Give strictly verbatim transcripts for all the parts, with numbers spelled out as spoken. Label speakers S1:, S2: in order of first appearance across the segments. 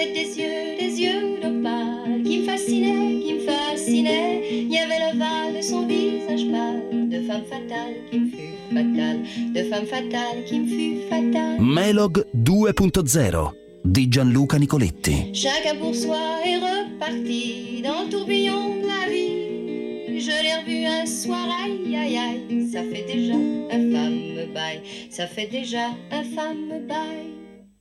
S1: avait des yeux, des yeux d'opale qui me fascinaient, qui me fascinaient. Il y avait l'ovale de son visage pâle, de femme fatale qui me fut fatale, de femme fatale qui me fut fatale.
S2: Melog due punto zero di Gianluca Nicoletti.
S1: Chacun pour soi est reparti dans le tourbillon de la vie. Je l'ai revu un soir, aïe aïe aïe, ça fait déjà un fameux bail, ça fait déjà un fameux bail.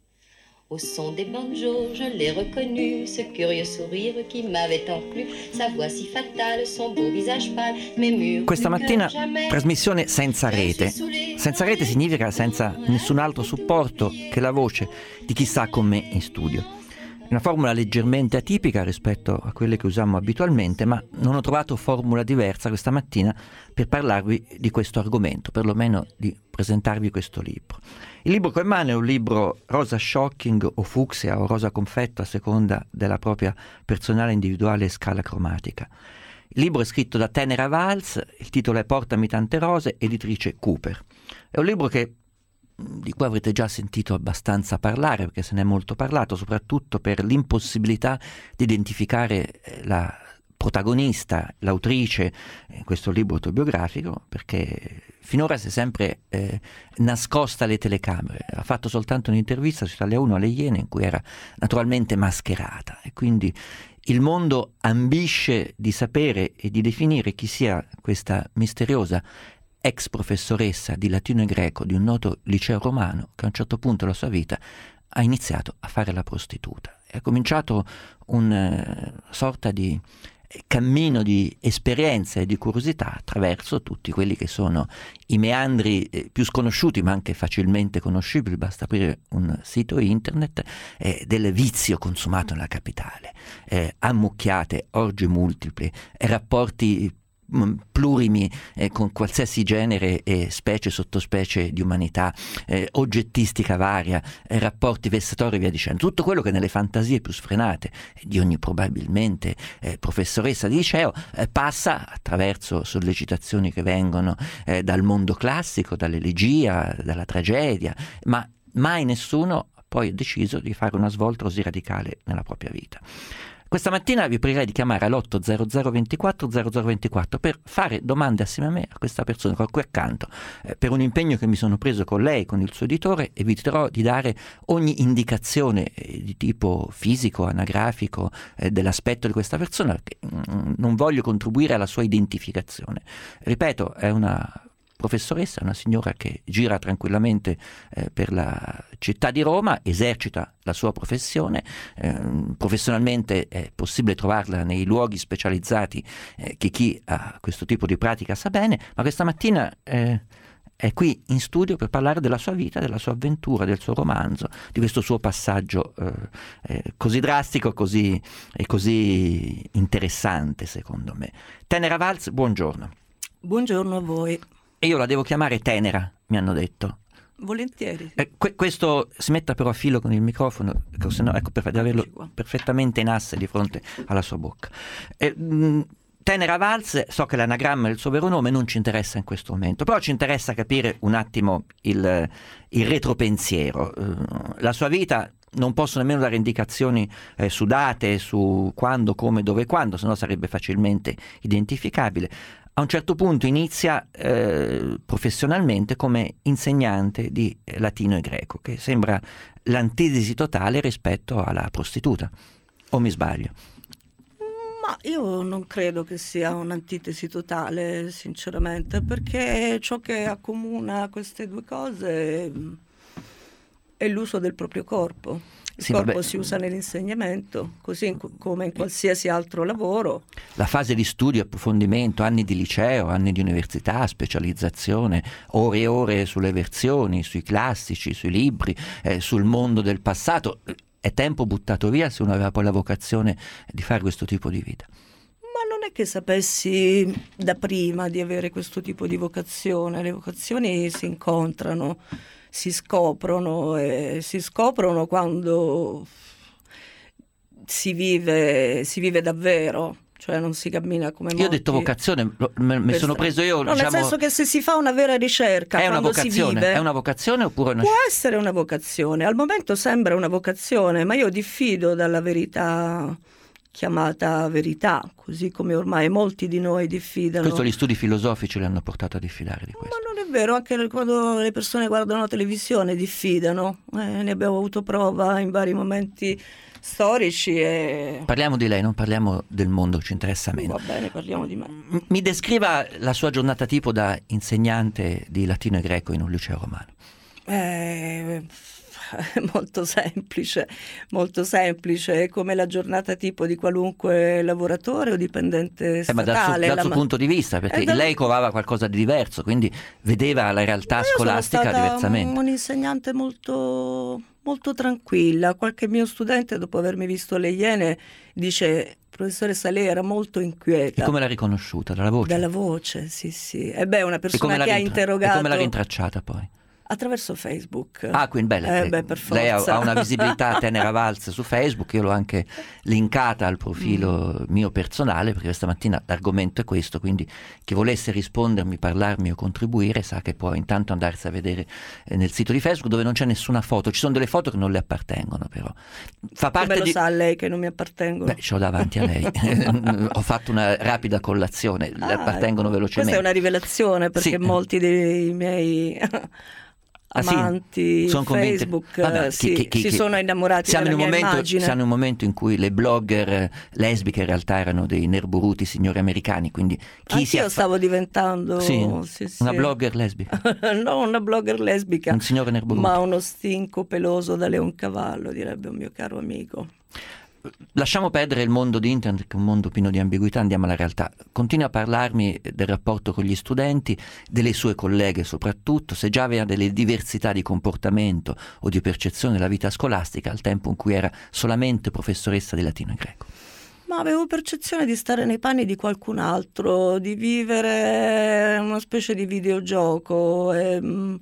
S1: Au son des banjos, je l'ai reconnu, ce curieux sourire qui m'avait tant plu, sa voix si fatale, son beau visage pâle, mes murs.
S3: Questa mattina trasmissione senza rete. Senza rete significa senza nessun altro supporto che la voce di chi sta con me in studio. Una formula leggermente atipica rispetto a quelle che usiamo abitualmente, ma non ho trovato formula diversa questa mattina per parlarvi di questo argomento, perlomeno di presentarvi questo libro. Il libro che ho in mano è un libro rosa shocking o fucsia o rosa confetto a seconda della propria personale individuale scala cromatica. Il libro è scritto da Tenera Valls, il titolo è Portami tante rose, editrice Cooper. È un libro che di cui avrete già sentito abbastanza parlare, perché se ne è molto parlato, soprattutto per l'impossibilità di identificare la protagonista, l'autrice in questo libro autobiografico, perché finora si è sempre eh, nascosta alle telecamere. Ha fatto soltanto un'intervista su Italia uno alle Iene in cui era naturalmente mascherata, e quindi il mondo ambisce di sapere e di definire chi sia questa misteriosa ex professoressa di latino e greco di un noto liceo romano che a un certo punto della sua vita ha iniziato a fare la prostituta. E ha cominciato una uh, sorta di cammino di esperienza e di curiosità attraverso tutti quelli che sono i meandri eh, più sconosciuti ma anche facilmente conoscibili, basta aprire un sito internet, eh, del vizio consumato nella capitale, eh, ammucchiate, orge multiple, eh, rapporti plurimi eh, con qualsiasi genere e specie sottospecie di umanità, eh, oggettistica varia, eh, rapporti vessatori e via dicendo, tutto quello che nelle fantasie più sfrenate di ogni probabilmente eh, professoressa di liceo eh, passa attraverso sollecitazioni che vengono eh, dal mondo classico, dall'elegia, dalla tragedia, ma mai nessuno poi ha deciso di fare una svolta così radicale nella propria vita. Questa mattina vi pregherei di chiamare all'otto zero zero ventiquattro zero zero ventiquattro per fare domande assieme a me, a questa persona che ho qui accanto, eh, per un impegno che mi sono preso con lei, con il suo editore, e eviterò di dare ogni indicazione eh, di tipo fisico, anagrafico, eh, dell'aspetto di questa persona, perché mm, non voglio contribuire alla sua identificazione. Ripeto, è una professoressa, una signora che gira tranquillamente eh, per la città di Roma, esercita la sua professione, eh, professionalmente è possibile trovarla nei luoghi specializzati eh, che chi ha questo tipo di pratica sa bene, ma questa mattina eh, è qui in studio per parlare della sua vita, della sua avventura, del suo romanzo, di questo suo passaggio eh, eh, così drastico così, e così interessante secondo me. Tenera Valls, buongiorno.
S4: Buongiorno a voi.
S3: E io la devo chiamare Tenera, mi hanno detto.
S4: Volentieri.
S3: Eh, que- questo si metta però a filo con il microfono, se no, ecco, per di averlo perfettamente in asse di fronte alla sua bocca. Eh, mh, Tenera Valls, so che l'anagramma del suo vero nome non ci interessa in questo momento, però ci interessa capire un attimo il, il retropensiero. Uh, la sua vita non posso nemmeno dare indicazioni eh, su date, su quando, come, dove, quando, sennò sarebbe facilmente identificabile. A un certo punto inizia eh, professionalmente come insegnante di latino e greco, che sembra l'antitesi totale rispetto alla prostituta. O mi sbaglio?
S4: Ma io non credo che sia un'antitesi totale, sinceramente, perché ciò che accomuna queste due cose è l'uso del proprio corpo. Il
S3: sì,
S4: corpo
S3: vabbè.
S4: si usa nell'insegnamento, così in, come in qualsiasi altro lavoro.
S3: La fase di studio, approfondimento, anni di liceo, anni di università, specializzazione, ore e ore sulle versioni, sui classici, sui libri, eh, sul mondo del passato. È tempo buttato via se uno aveva poi la vocazione di fare questo tipo di vita.
S4: Ma non è che sapessi da prima di avere questo tipo di vocazione. Le vocazioni si incontrano, si scoprono e si scoprono quando si vive, si vive davvero. cioè non si cammina come molti.
S3: Io ho detto vocazione, lo- me, me sono preso io,
S4: no,
S3: diciamo,
S4: nel senso che se si fa una vera ricerca,
S3: è una
S4: quando si
S3: vocazione,
S4: vive,
S3: è una vocazione oppure una
S4: può essere una vocazione, al momento sembra una vocazione, ma io diffido dalla verità chiamata verità, così come ormai molti di noi diffidano.
S3: Questo gli studi filosofici le hanno portato a diffidare di
S4: Ma
S3: questo.
S4: non è vero, anche quando le persone guardano la televisione diffidano, eh, ne abbiamo avuto prova in vari momenti storici e...
S3: Parliamo di lei, non parliamo del mondo, ci interessa meno.
S4: Va bene, parliamo di me.
S3: M- Mi descriva la sua giornata tipo da insegnante di latino e greco in un liceo romano.
S4: Eh, molto semplice, molto semplice, è come la giornata tipo di qualunque lavoratore o dipendente
S3: Eh, ma dal suo,
S4: statale.
S3: dal
S4: La
S3: suo
S4: ma-
S3: punto di vista, perché
S4: Eh, da-
S3: lei covava qualcosa di diverso, quindi vedeva la realtà
S4: Io
S3: scolastica
S4: sono stata
S3: diversamente.
S4: un insegnante molto, molto tranquilla. Qualche mio studente, dopo avermi visto le Iene, dice: professoressa, lei era molto
S3: E
S4: inquieta.
S3: come l'ha riconosciuta? Dalla voce?
S4: Dalla voce, sì, sì. E beh, una
S3: E come
S4: persona
S3: l'ha
S4: che ha
S3: rintra-
S4: interrogato
S3: E come l'ha rintracciata poi?
S4: attraverso Facebook.
S3: Ah, quindi beh,
S4: Eh, beh, per
S3: lei ha,
S4: forza.
S3: ha una visibilità tenera valsa su Facebook, io l'ho anche linkata al profilo
S4: Mm.
S3: mio personale, perché questa mattina l'argomento è questo, quindi chi volesse rispondermi, parlarmi o contribuire sa che può intanto andarsi a vedere eh, nel sito di Facebook, dove non c'è nessuna foto, ci sono delle foto che non le appartengono però. Fa parte
S4: Come lo
S3: di...
S4: sa lei che non mi appartengono?
S3: Beh, ce l'ho davanti a lei, ho fatto una rapida collazione, le
S4: Ah,
S3: appartengono
S4: ecco.
S3: velocemente.
S4: Questa è una rivelazione, perché
S3: Sì.
S4: molti dei miei
S3: Ah, sì?
S4: amanti
S3: Sono convinti-
S4: Facebook
S3: Vabbè,
S4: eh,
S3: chi-
S4: sì,
S3: chi- chi-
S4: si
S3: chi-
S4: sono innamorati
S3: siamo
S4: della
S3: in un
S4: mia
S3: momento,
S4: immagine.
S3: siamo in un momento in cui le blogger eh, lesbiche in realtà erano dei nerburuti signori americani, quindi chi si
S4: Anch'io
S3: affa-
S4: stavo diventando
S3: Sì,
S4: sì, sì.
S3: una blogger lesbica,
S4: non una blogger lesbica,
S3: un signore nerburuto.
S4: ma uno stinco peloso da leoncavallo, direbbe un mio caro amico.
S3: Lasciamo perdere il mondo di internet, che è un mondo pieno di ambiguità, andiamo alla realtà. Continua a parlarmi del rapporto con gli studenti, delle sue colleghe soprattutto, se già aveva delle diversità di comportamento o di percezione della vita scolastica al tempo in cui era solamente professoressa di latino e greco.
S4: Ma avevo percezione di stare nei panni di qualcun altro, di vivere una specie di videogioco e, mm,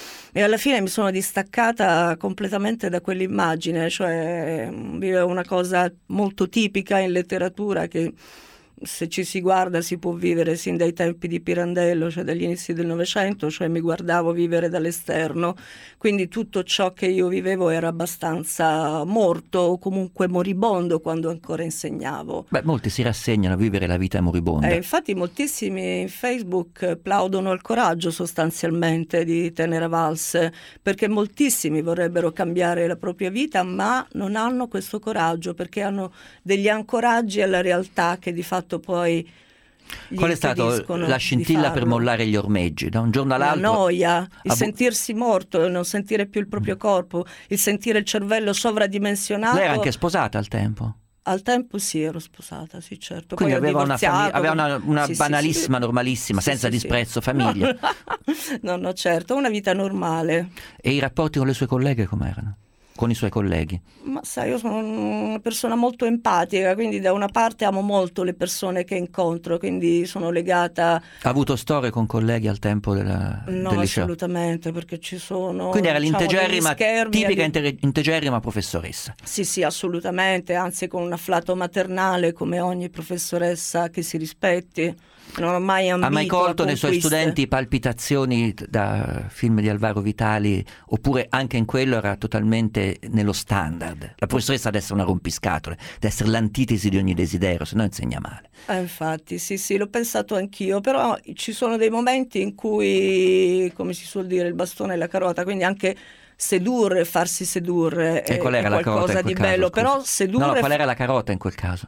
S4: e alla fine mi sono distaccata completamente da quell'immagine, cioè mm, vivevo una cosa molto tipica in letteratura che se ci si guarda si può vivere sin dai tempi di Pirandello, cioè dagli inizi del Novecento, cioè mi guardavo vivere dall'esterno, quindi tutto ciò che io vivevo era abbastanza morto o comunque moribondo quando ancora insegnavo.
S3: Beh, molti si rassegnano a vivere la vita moribonda.
S4: Eh, infatti moltissimi in Facebook plaudono al coraggio sostanzialmente di Tenera Valse, perché moltissimi vorrebbero cambiare la propria vita ma non hanno questo coraggio perché hanno degli ancoraggi alla realtà che di fatto poi gli
S3: Qual è stata
S4: impediscono
S3: la
S4: di
S3: scintilla per
S4: farlo.
S3: mollare gli ormeggi? Da un giorno
S4: La
S3: all'altro?
S4: noia, il
S3: Ah, bu-
S4: sentirsi morto, il non sentire più il proprio corpo, il sentire il cervello sovradimensionato.
S3: Lei era anche sposata al tempo?
S4: Al tempo sì, ero sposata, sì certo.
S3: Quindi
S4: Poi ho
S3: aveva una,
S4: divorziato,
S3: famiglia, aveva una, una
S4: sì, sì,
S3: banalissima,
S4: sì.
S3: normalissima,
S4: Sì,
S3: senza
S4: sì, sì.
S3: disprezzo, famiglia.
S4: No, no, certo, una vita normale.
S3: E i rapporti con le sue colleghe com'erano? Con i suoi colleghi?
S4: Ma sai, io sono una persona molto empatica, quindi da una parte amo molto le persone che incontro, quindi sono legata...
S3: Ha avuto storie con colleghi al tempo della,
S4: No,
S3: del liceo?
S4: assolutamente, perché ci sono...
S3: Quindi era
S4: diciamo,
S3: l'integerrima,
S4: degli schermi
S3: tipica
S4: a-
S3: inte- integerrima professoressa.
S4: Sì, sì, assolutamente, anzi con un afflato maternale come ogni professoressa che si rispetti. Non ho mai ambito
S3: Ha mai colto
S4: a
S3: nei suoi
S4: conquiste.
S3: studenti palpitazioni da film di Alvaro Vitali, oppure anche in quello era totalmente nello standard? La professoressa deve essere una rompiscatole, deve essere l'antitesi di ogni desiderio, se no insegna male.
S4: Eh, infatti, sì, sì, l'ho pensato anch'io, però ci sono dei momenti in cui, come si suol dire, il bastone e la carota, quindi anche sedurre, farsi sedurre
S3: E
S4: è,
S3: qual era
S4: è
S3: la carota
S4: qualcosa
S3: in quel
S4: di
S3: caso,
S4: bello,
S3: scusi?
S4: però sedurre...
S3: No, no, qual era la carota in quel caso?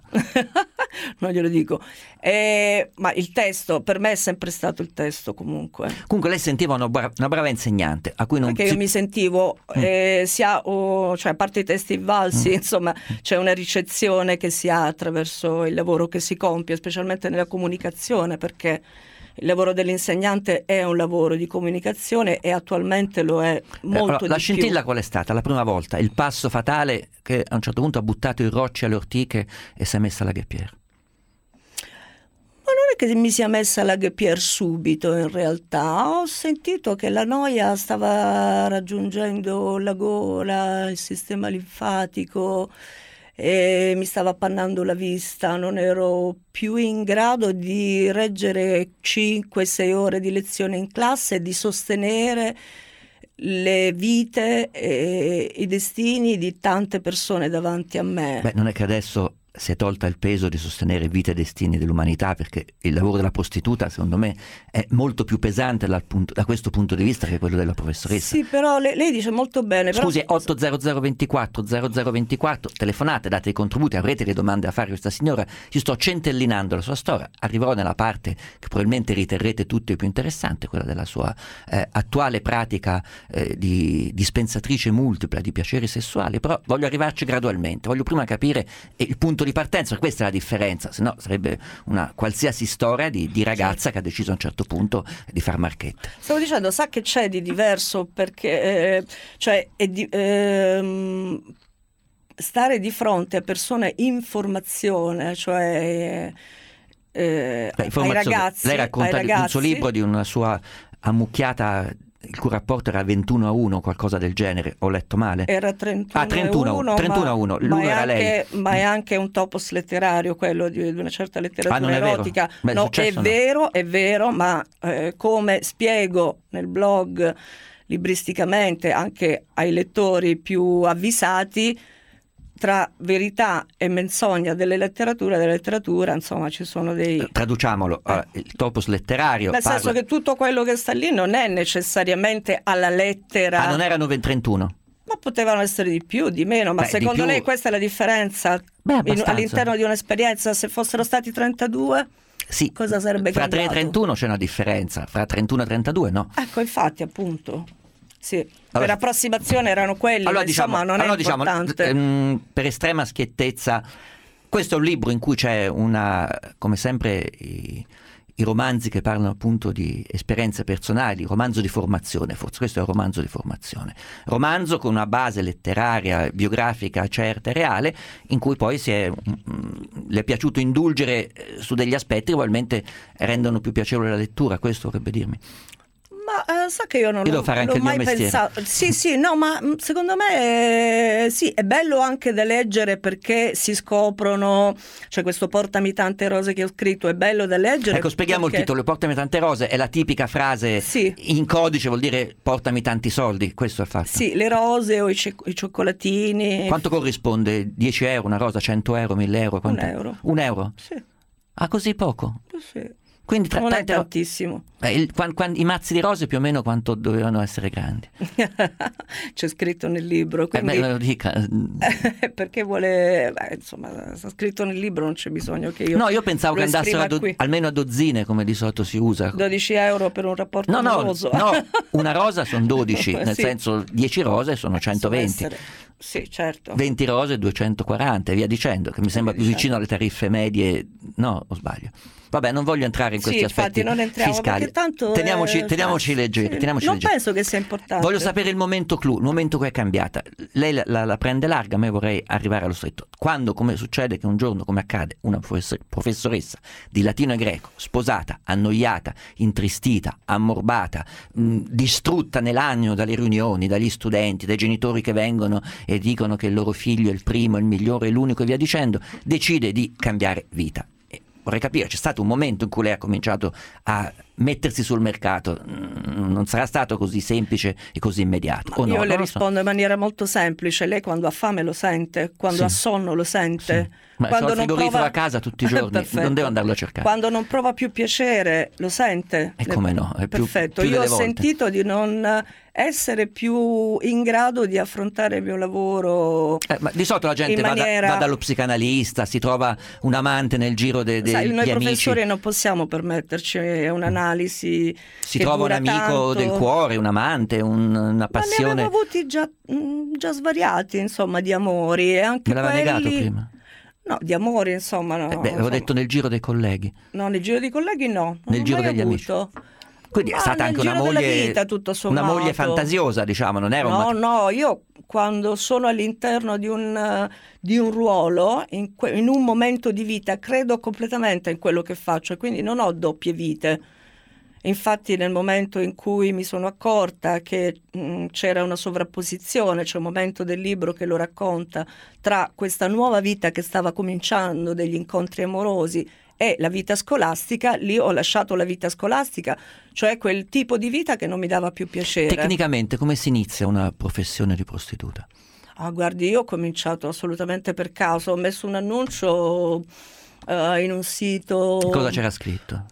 S4: Non glielo dico. Eh, ma il testo, per me è sempre stato il testo comunque.
S3: Comunque lei sentiva una, bra- una brava insegnante a cui non
S4: Perché
S3: si-
S4: io mi sentivo, eh, sia, o, cioè a parte i testi valsi,
S3: Mm.
S4: insomma, c'è una ricezione che si ha attraverso il lavoro che si compie, specialmente nella comunicazione, perché il lavoro dell'insegnante è un lavoro di comunicazione e attualmente lo è
S3: Eh,
S4: molto
S3: allora, la
S4: di
S3: scintilla
S4: più.
S3: qual è stata? La prima volta, il passo fatale che a un certo punto ha buttato i rocci alle ortiche e si è messa alla ghepiera.
S4: Ma non è che mi sia messa la ghepier subito, in realtà. Ho sentito che la noia stava raggiungendo la gola, il sistema linfatico e mi stava appannando la vista, non ero più in grado di reggere cinque sei ore di lezione in classe e di sostenere le vite e i destini di tante persone davanti a me.
S3: Beh, non è che adesso si è tolta il peso di sostenere vite e destini dell'umanità, perché il lavoro della prostituta secondo me è molto più pesante dal punto, da questo punto di vista che quello della professoressa.
S4: Sì, però lei, lei dice molto bene.
S3: Scusi,
S4: però...
S3: otto zero zero ventiquattro zero zero ventiquattro, telefonate, date i contributi, avrete le domande a fare a questa signora. Io sto centellinando la sua storia, arriverò nella parte che probabilmente riterrete tutti più interessante, quella della sua eh, attuale pratica eh, di dispensatrice multipla di piaceri sessuali, però voglio arrivarci gradualmente, voglio prima capire il punto di partenza, questa è la differenza, se no sarebbe una qualsiasi storia di, di ragazza che ha deciso a un certo punto di far marchetta.
S4: Stavo dicendo, sa che c'è di diverso, perché eh, cioè è di, ehm, stare di fronte a persone in formazione, cioè eh,
S3: Beh,
S4: ai ragazzi,
S3: lei racconta
S4: ai
S3: di un suo
S4: ragazzi,
S3: libro di una sua ammucchiata, il cui rapporto era ventuno a uno, qualcosa del genere, ho letto male?
S4: Era trentuno
S3: ah, trentuno a uno, trentuno a uno. L'uno era
S4: anche,
S3: lei.
S4: Ma è anche un topos letterario, quello di, di una certa letteratura
S3: ah, non è
S4: erotica.
S3: Vero? Beh,
S4: no,
S3: è,
S4: è vero, no. È vero, ma eh, come spiego nel blog libristicamente anche ai lettori più avvisati, tra verità e menzogna delle letterature, della letteratura, insomma, ci sono dei...
S3: Traduciamolo, eh. il topos letterario...
S4: Nel
S3: parla...
S4: senso che tutto quello che sta lì non è necessariamente alla lettera...
S3: Ah, non erano trentuno?
S4: Ma potevano essere di più, di meno, ma
S3: Beh,
S4: secondo
S3: più...
S4: lei questa è la differenza?
S3: Beh,
S4: in, all'interno di un'esperienza? Se fossero stati trentadue,
S3: sì,
S4: cosa sarebbe
S3: fra
S4: cambiato?
S3: tre e trentuno c'è una differenza, fra trentuno e trentadue no.
S4: Ecco, infatti, appunto. Sì,
S3: allora,
S4: per approssimazione erano quelli,
S3: allora,
S4: ma insomma
S3: diciamo,
S4: non è
S3: allora,
S4: importante.
S3: Diciamo, ehm, per estrema schiettezza, questo è un libro in cui c'è una, come sempre i, i romanzi che parlano appunto di esperienze personali, romanzo di formazione, forse questo è un romanzo di formazione, romanzo con una base letteraria, biografica certa e reale, in cui poi si è, mh, le è piaciuto indulgere su degli aspetti che probabilmente rendono più piacevole la lettura, questo vorrebbe dirmi.
S4: Ma eh, sa che io non
S3: io
S4: l'ho,
S3: fare anche
S4: l'ho
S3: il mio
S4: mai
S3: mestiere.
S4: pensato. Sì, sì, no, ma secondo me eh, sì, è bello anche da leggere perché si scoprono, cioè questo Portami tante rose che ho scritto è bello da leggere.
S3: Ecco, spieghiamo
S4: perché...
S3: il titolo, Portami tante rose è la tipica frase
S4: sì.
S3: in codice, vuol dire portami tanti soldi, questo è il fatto.
S4: Sì, le rose o i, ce- i cioccolatini.
S3: Quanto corrisponde? dieci euro una rosa, cento euro, mille euro? Quanto?
S4: Un euro.
S3: Un euro?
S4: Sì.
S3: Ah, così poco?
S4: Sì.
S3: Quindi tra
S4: non
S3: tante
S4: è
S3: ro-
S4: tantissimo.
S3: Eh, il, quan, quan, I mazzi di rose più o meno quanto dovevano essere grandi?
S4: C'è scritto nel libro, quindi...
S3: Eh beh, lo dica.
S4: Perché vuole... Beh, insomma, sta scritto nel libro, non c'è bisogno che io...
S3: No, io pensavo che andassero a do-
S4: qui.
S3: almeno a dozzine, come di solito si usa.
S4: dodici euro per un rapporto
S3: no,
S4: amoroso.
S3: No, no, una rosa sono dodici, nel
S4: sì.
S3: senso dieci rose sono centoventi.
S4: Sì, certo.
S3: venti rose duecentoquaranta e via dicendo, che mi sembra più
S4: dicendo.
S3: vicino alle tariffe medie. No, o sbaglio? Vabbè, non voglio entrare in questi
S4: sì,
S3: aspetti
S4: infatti non entriamo,
S3: fiscali.
S4: Tanto
S3: teniamoci
S4: è...
S3: teniamoci leggeri.
S4: Sì.
S3: Teniamoci
S4: non
S3: leggeri.
S4: penso che sia importante.
S3: Voglio sapere il momento clou, il momento che è cambiata. Lei la, la, la prende larga, a me vorrei arrivare allo stretto. Quando, come succede che un giorno, come accade, una professor- professoressa di latino e greco, sposata, annoiata, intristita, ammorbata, mh, distrutta nell'animo dalle riunioni, dagli studenti, dai genitori che vengono e dicono che il loro figlio è il primo, il migliore, l'unico e via dicendo, decide di cambiare vita. Vorrei capire, c'è stato un momento in cui lei ha cominciato a mettersi sul mercato, non sarà stato così semplice e così immediato. O no?
S4: Io le
S3: non
S4: rispondo
S3: so.
S4: in maniera molto semplice, lei quando ha fame lo sente, quando
S3: sì.
S4: ha sonno lo sente.
S3: Sì. Ma
S4: quando
S3: ho il frigorifero
S4: prova...
S3: a casa tutti i giorni, non devo andarlo a cercare.
S4: Quando non prova più piacere lo sente.
S3: E come no? È più,
S4: Perfetto,
S3: più
S4: io ho
S3: volte.
S4: sentito di non essere più in grado di affrontare il mio lavoro.
S3: Eh, ma di solito la gente va,
S4: maniera...
S3: da, va dallo psicanalista, si trova un amante nel giro de, de,
S4: Sai,
S3: degli
S4: noi
S3: amici.
S4: professori non possiamo permetterci un'analisi.
S3: Si
S4: che
S3: trova un
S4: dura
S3: amico
S4: tanto.
S3: del cuore, un amante, un, una passione.
S4: Ma ne avevo avuti già, mh, già svariati, insomma, di amori. E anche
S3: Me l'aveva
S4: quelli...
S3: negato prima.
S4: No, di amori, insomma, no.
S3: Eh beh, avevo
S4: insomma.
S3: detto nel giro dei colleghi.
S4: No, nel giro dei colleghi no. Non
S3: Nel
S4: ho
S3: giro
S4: mai
S3: degli
S4: avuto.
S3: Quindi
S4: Ma
S3: è stata
S4: nel
S3: anche una
S4: giro della
S3: moglie,
S4: vita, tutto
S3: una
S4: sommato.
S3: moglie fantasiosa, diciamo, non era un
S4: No,
S3: mat-
S4: no, io quando sono all'interno di un, di un ruolo, in, que- in un momento di vita, credo completamente in quello che faccio e quindi non ho doppie vite. Infatti nel momento in cui mi sono accorta che mh, c'era una sovrapposizione, c'è un momento del libro che lo racconta, tra questa nuova vita che stava cominciando, degli incontri amorosi, e la vita scolastica, lì ho lasciato la vita scolastica, cioè quel tipo di vita che non mi dava più piacere.
S3: Tecnicamente come si inizia una professione di prostituta?
S4: Ah, guardi, io ho cominciato assolutamente per caso, ho messo un annuncio uh, in un sito...
S3: Cosa c'era scritto?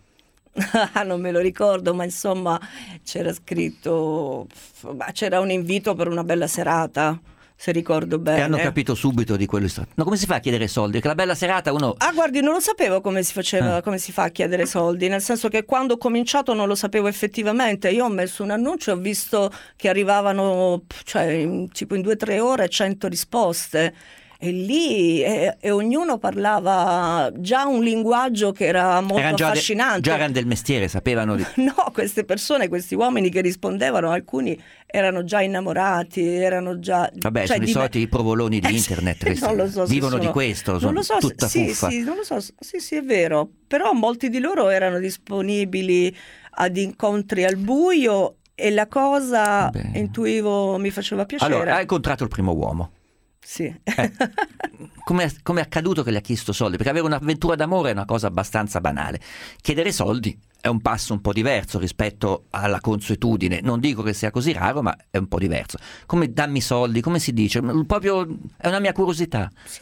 S4: Non me lo ricordo, ma insomma c'era scritto, c'era un invito per una bella serata, se ricordo bene.
S3: E hanno capito subito di quello. No, come si fa a chiedere soldi? Che la bella serata uno...
S4: Ah, guardi, non lo sapevo come si faceva, eh. come si fa a chiedere soldi, nel senso che quando ho cominciato non lo sapevo effettivamente. Io ho messo un annuncio e ho visto che arrivavano, cioè, in, tipo in due o tre ore cento risposte. E lì e, e ognuno parlava già un linguaggio che era molto
S3: erano già
S4: affascinante.
S3: De, già erano del mestiere, sapevano di...
S4: No, queste persone, questi uomini che rispondevano, alcuni erano già innamorati, erano già...
S3: Vabbè,
S4: cioè,
S3: sono
S4: di...
S3: i soliti provoloni di internet,
S4: eh, non lo so
S3: vivono
S4: sono...
S3: di questo,
S4: non
S3: sono
S4: lo so,
S3: tutta
S4: sì,
S3: fuffa.
S4: Sì, non lo so, sì, sì, è vero, però molti di loro erano disponibili ad incontri al buio e la cosa, Beh. intuivo, mi faceva piacere.
S3: Allora, hai incontrato il primo uomo.
S4: Sì.
S3: Eh, come è accaduto che le ha chiesto soldi? Perché avere un'avventura d'amore è una cosa abbastanza banale. Chiedere soldi è un passo un po' diverso rispetto alla consuetudine. Non dico che sia così raro, ma è un po' diverso. Come dammi soldi, come si dice? Proprio è una mia curiosità.
S4: Sì,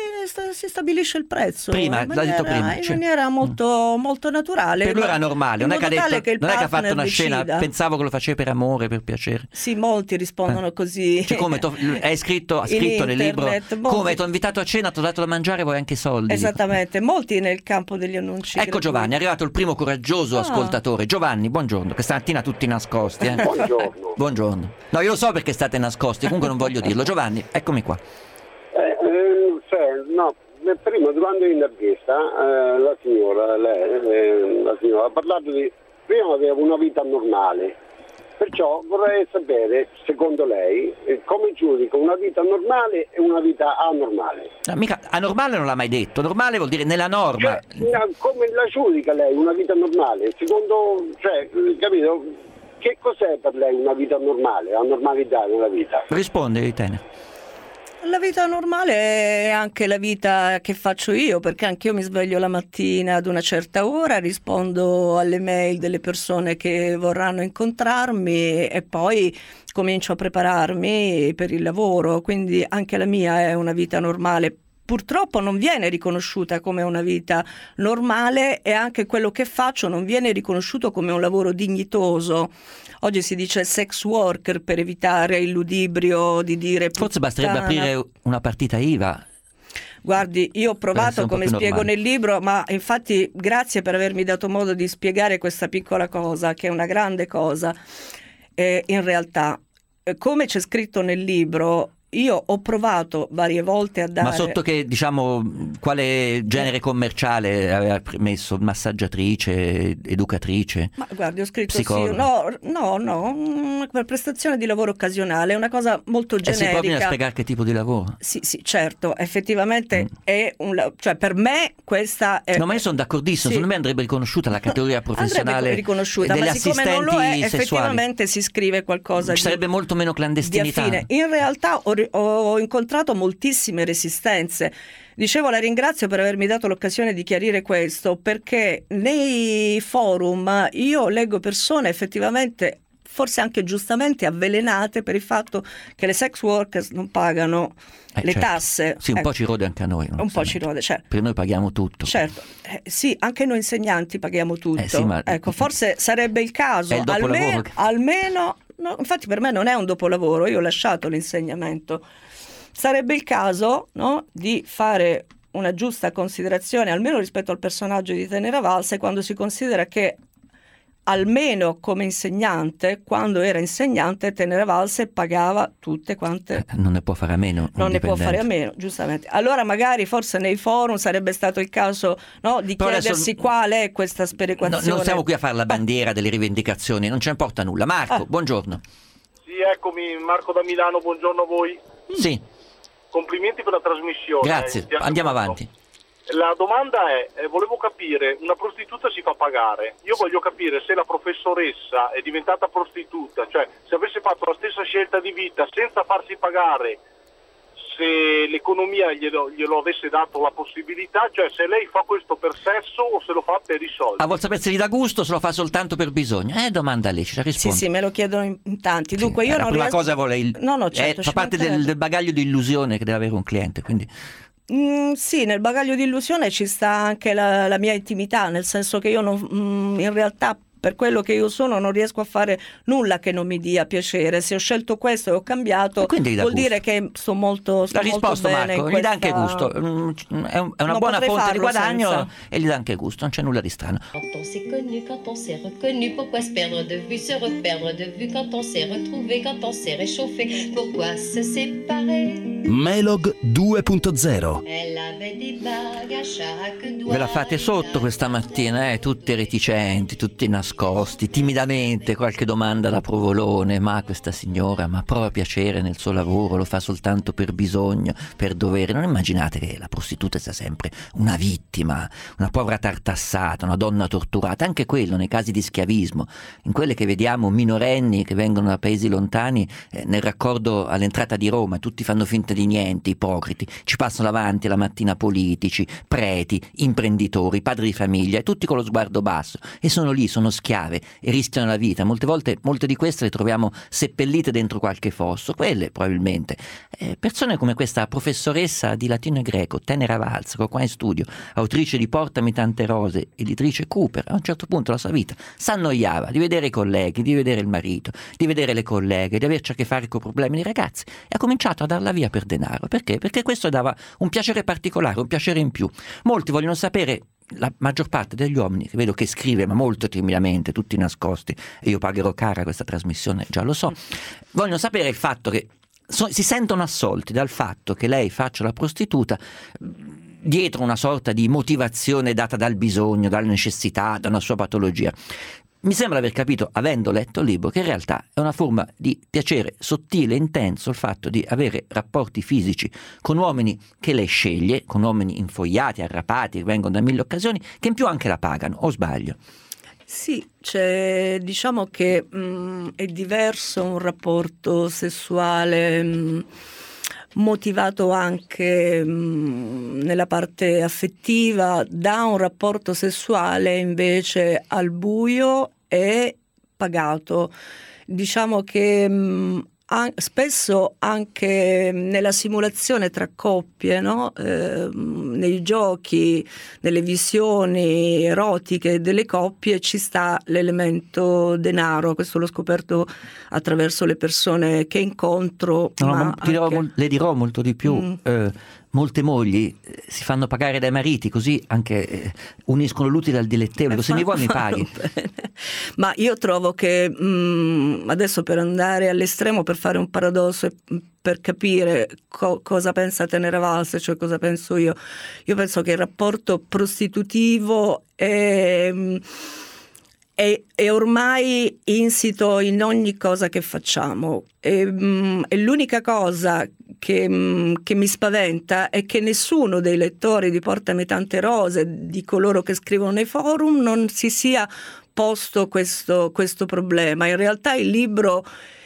S4: si stabilisce il prezzo
S3: prima,
S4: in maniera,
S3: l'ha detto prima,
S4: in
S3: cioè,
S4: maniera molto, molto naturale.
S3: Per lui era normale, non è che ha detto,
S4: che
S3: non è che ha fatto una
S4: decida.
S3: scena, pensavo che lo faceva per amore, per piacere.
S4: Sì, molti rispondono
S3: eh.
S4: così.
S3: Cioè, come è scritto, ha scritto nel libro,
S4: molti.
S3: come ti ho invitato a cena, ti ho dato da mangiare, vuoi anche soldi.
S4: Esattamente, molti nel campo degli annunci.
S3: Ecco Giovanni, è arrivato il primo coraggioso ah. ascoltatore. Giovanni, buongiorno, che stamattina tutti nascosti. Eh?
S5: Buongiorno.
S3: Buongiorno. No, io lo so perché state nascosti, comunque non voglio dirlo. Giovanni, eccomi qua.
S5: Eh, eh, cioè, no. Prima, durante l'intervista, eh, la signora, lei, eh, la signora ha parlato di prima aveva una vita normale, perciò vorrei sapere, secondo lei, eh, come giudica una vita normale e una vita anormale.
S3: No, mica anormale non l'ha mai detto, normale vuol dire nella norma.
S5: Cioè, come la giudica lei una vita normale? Secondo, cioè, capito? Che cos'è per lei una vita normale, la normalità della vita?
S3: Risponde, Ritene.
S4: La vita normale è anche la vita che faccio io, perché anche io mi sveglio la mattina ad una certa ora, rispondo alle mail delle persone che vorranno incontrarmi e poi comincio a prepararmi per il lavoro, quindi anche la mia è una vita normale. Purtroppo non viene riconosciuta come una vita normale e anche quello che faccio non viene riconosciuto come un lavoro dignitoso. Oggi si dice sex worker per evitare il ludibrio di dire
S3: forse
S4: puttana.
S3: Basterebbe aprire una partita I V A.
S4: Guardi, io ho provato, come spiego normale. Nel libro, ma infatti grazie per avermi dato modo di spiegare questa piccola cosa, che è una grande cosa. Eh, in realtà, come c'è scritto nel libro, io ho provato varie volte a dare...
S3: Ma sotto che, diciamo, quale genere commerciale aveva messo? Massaggiatrice, educatrice?
S4: Ma guardi, ho scritto sì, no, no, no, per prestazione di lavoro occasionale, è una cosa molto generica.
S3: Eh sì, poi bisogna spiegare che tipo di lavoro.
S4: Sì, sì, certo, effettivamente mm. è un... cioè per me questa è...
S3: No, ma io sono d'accordissimo, sì. Secondo me andrebbe riconosciuta la categoria professionale
S4: andrebbe riconosciuta,
S3: delle
S4: ma siccome
S3: assistenti
S4: non lo è,
S3: sessuali.
S4: Effettivamente si scrive qualcosa
S3: Ci
S4: di...
S3: sarebbe molto meno clandestinità.
S4: In realtà ho ho incontrato moltissime resistenze. Dicevo, la ringrazio per avermi dato l'occasione di chiarire questo, perché nei forum io leggo persone effettivamente, forse anche giustamente, avvelenate per il fatto che le sex workers non pagano eh, le
S3: certo.
S4: tasse.
S3: Sì, un
S4: ecco.
S3: po' ci rode anche a noi.
S4: Un po' ci rode, certo.
S3: Per noi paghiamo tutto.
S4: Certo, eh, sì, anche noi insegnanti paghiamo tutto.
S3: Eh, sì, ma...
S4: Ecco, forse sarebbe il caso,
S3: il
S4: almeno, almeno no, infatti per me non è un dopolavoro, io ho lasciato l'insegnamento. Sarebbe il caso, no, di fare una giusta considerazione, almeno rispetto al personaggio di Tenera Valse, quando si considera che almeno come insegnante, quando era insegnante, Tenera Valse pagava tutte quante...
S3: Eh, non ne può fare a meno.
S4: Non ne può fare a meno, giustamente. Allora magari forse nei forum sarebbe stato il caso, no, di Però chiedersi adesso, qual è questa sperequazione.
S3: No, non siamo qui a fare la bandiera delle rivendicazioni, non ce ne importa nulla. Marco, ah. buongiorno.
S6: Sì, eccomi, Marco da Milano, buongiorno a voi.
S3: Sì.
S6: Complimenti per la trasmissione.
S3: Grazie, andiamo molto. avanti.
S6: La domanda è, eh, volevo capire, una prostituta si fa pagare, io voglio capire se la professoressa è diventata prostituta, cioè se avesse fatto la stessa scelta di vita senza farsi pagare, se l'economia glielo, glielo avesse dato la possibilità, cioè se lei fa questo per sesso o se lo fa per i soldi.
S3: A vuol sapere se gli dà gusto o se lo fa soltanto per bisogno? Eh, domanda lecita, rispondi.
S4: Sì, sì, me lo chiedono in, in tanti. Dunque
S3: sì,
S4: io
S3: la
S4: non
S3: prima
S4: riesco...
S3: cosa vuole il...
S4: no, no, certo,
S3: eh, fa parte del, del bagaglio di illusione che deve avere un cliente, quindi...
S4: Mm, sì, nel bagaglio di illusione ci sta anche la, la mia intimità, nel senso che io non, mm, in realtà per quello che io sono non riesco a fare nulla che non mi dia piacere. Se ho scelto questo e ho cambiato, vuol
S3: gusto.
S4: dire che sto molto, sto
S3: L'ha risposto
S4: molto bene
S3: Marco,
S4: in
S3: gli dà anche
S4: questa...
S3: gusto, mm, è, un, è una
S4: non
S3: buona fonte di guadagno
S4: senza.
S3: E gli dà anche gusto, non c'è nulla di strano.
S1: Quand on s'est connu, quand on s'est reconnu, pourquoi se perdre de vue, se reperdre de vue, quand on s'est retrouvé, quand on s'est réchauffé, pourquoi se séparer?
S2: Melog due punto zero.
S1: Elle avait des bagues à chaque doigt.
S3: Ve la fate sotto questa mattina, eh? Tutti reticenti, tutti nascosti, timidamente qualche domanda da provolone. Ma questa signora, ma prova piacere nel suo lavoro, lo fa soltanto per bisogno, per dovere? Non immaginate che la prostituta sia sempre una vittima, una povera tartassata, una donna torturata, anche quello nei casi di schiavismo, in quelle che vediamo minorenni che vengono da paesi lontani, eh, nel raccordo all'entrata di Roma, tutti fanno finta di niente, ipocriti, ci passano davanti la mattina politici, preti, imprenditori, padri di famiglia, e tutti con lo sguardo basso, e sono lì, sono schiave e rischiano la vita. Molte volte, molte di queste le troviamo seppellite dentro qualche fosso, quelle probabilmente. Eh, persone come questa professoressa di latino e greco, Tenera Valsero, qua in studio, autrice di Portami tante rose, editrice Cooper, a un certo punto della sua vita s'annoiava di vedere i colleghi, di vedere il marito, di vedere le colleghe, di averci a che fare con problemi di ragazzi, e ha cominciato a darla via per denaro. Perché? Perché questo dava un piacere particolare, un piacere in più. Molti vogliono sapere, la maggior parte degli uomini, che vedo che scrive ma molto timidamente, tutti nascosti, e io pagherò cara questa trasmissione, già lo so, vogliono sapere il fatto che so, si sentono assolti dal fatto che lei faccia la prostituta dietro una sorta di motivazione data dal bisogno, dalla necessità, da una sua patologia. Mi sembra aver capito, avendo letto il libro, che in realtà è una forma di piacere sottile e intenso il fatto di avere rapporti fisici con uomini che lei sceglie, con uomini infogliati, arrapati, che vengono da mille occasioni, che in più anche la pagano, o sbaglio?
S4: Sì, cioè, diciamo che mh, è diverso un rapporto sessuale mh, motivato anche mh, nella parte affettiva da un rapporto sessuale invece al buio e pagato. Diciamo che mh, an- spesso anche nella simulazione tra coppie, no? eh, nei giochi, nelle visioni erotiche delle coppie ci sta l'elemento denaro. Questo l'ho scoperto attraverso le persone che incontro.
S3: No,
S4: ma
S3: ma dirò,
S4: anche...
S3: le dirò molto di più.
S4: Mm.
S3: Eh, molte mogli eh, si fanno pagare dai mariti, così anche eh, uniscono l'utile al dilettevole. Se mi vuoi mi paghi.
S4: Ma io trovo che mh, adesso, per andare all'estremo, per fare un paradosso e per capire co- cosa pensa Tenera Valsero, cioè cosa penso io, io penso che il rapporto prostitutivo è... Mh, È, è ormai insito in ogni cosa che facciamo. E, mh, e l'unica cosa che, mh, che mi spaventa è che nessuno dei lettori di Portami tante rose, di coloro che scrivono nei forum, non si sia posto questo, questo problema. In realtà il libro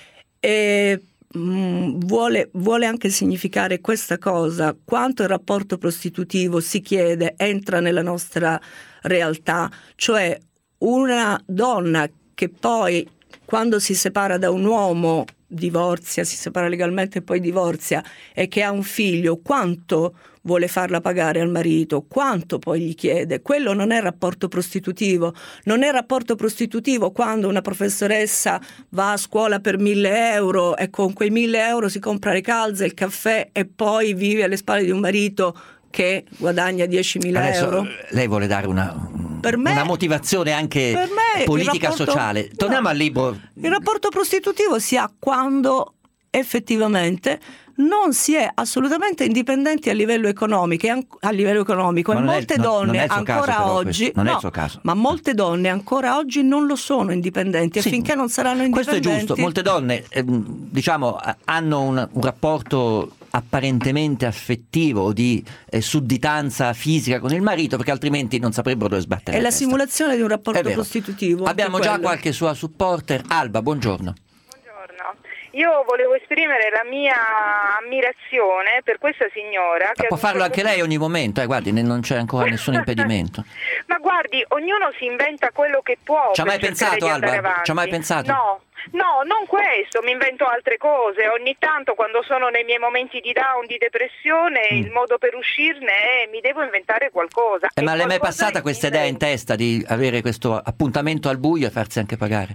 S4: è, mh, vuole, vuole anche significare questa cosa: quanto il rapporto prostitutivo, si chiede, entra nella nostra realtà, cioè una donna che poi, quando si separa da un uomo, divorzia, si separa legalmente e poi divorzia, e che ha un figlio, quanto vuole farla pagare al marito, quanto poi gli chiede. Quello non è rapporto prostitutivo. Non è rapporto prostitutivo quando una professoressa va a scuola per mille euro e con quei mille euro si compra le calze, il caffè, e poi vive alle spalle di un marito che guadagna diecimila euro.
S3: Lei vuole dare una,
S4: per me,
S3: una motivazione anche
S4: per me
S3: politica,
S4: rapporto,
S3: sociale. Torniamo
S4: no,
S3: al libro.
S4: Il rapporto prostitutivo si ha quando effettivamente non si è assolutamente indipendenti a livello economico, a livello economico. E molte
S3: è,
S4: donne
S3: non
S4: ancora
S3: caso,
S4: oggi
S3: non
S4: no,
S3: è il suo caso.
S4: Ma molte donne ancora oggi non lo sono indipendenti,
S3: sì,
S4: e finché non saranno indipendenti.
S3: Questo è giusto. Molte donne eh, diciamo hanno un, un rapporto apparentemente affettivo o di eh, sudditanza fisica con il marito, perché altrimenti non saprebbero dove sbattere
S4: È
S3: la
S4: la
S3: testa.
S4: simulazione di un rapporto prostitutivo.
S3: Abbiamo già
S4: quello.
S3: qualche sua supporter. Alba, buongiorno.
S7: Buongiorno. Io volevo esprimere la mia ammirazione per questa signora.
S3: Ma
S7: che
S3: può
S7: ad un
S3: farlo
S7: certo
S3: anche lei ogni momento, eh, guardi, ne- non c'è ancora nessun impedimento.
S7: Ma guardi, ognuno si inventa quello che può.
S3: Ci ha
S7: per
S3: mai
S7: cercare
S3: pensato,
S7: di andare
S3: Alba?
S7: avanti.
S3: Ci ha mai pensato?
S7: No, no, non questo, mi invento altre cose. Ogni tanto quando sono nei miei momenti di down, di depressione,
S3: Mm.
S7: il modo per uscirne è mi devo inventare qualcosa.
S3: Eh,
S7: E
S3: ma le è mai
S7: qualcosa
S3: passata
S7: mi
S3: questa idea in
S7: invento.
S3: testa di avere questo appuntamento al buio e farsi anche pagare?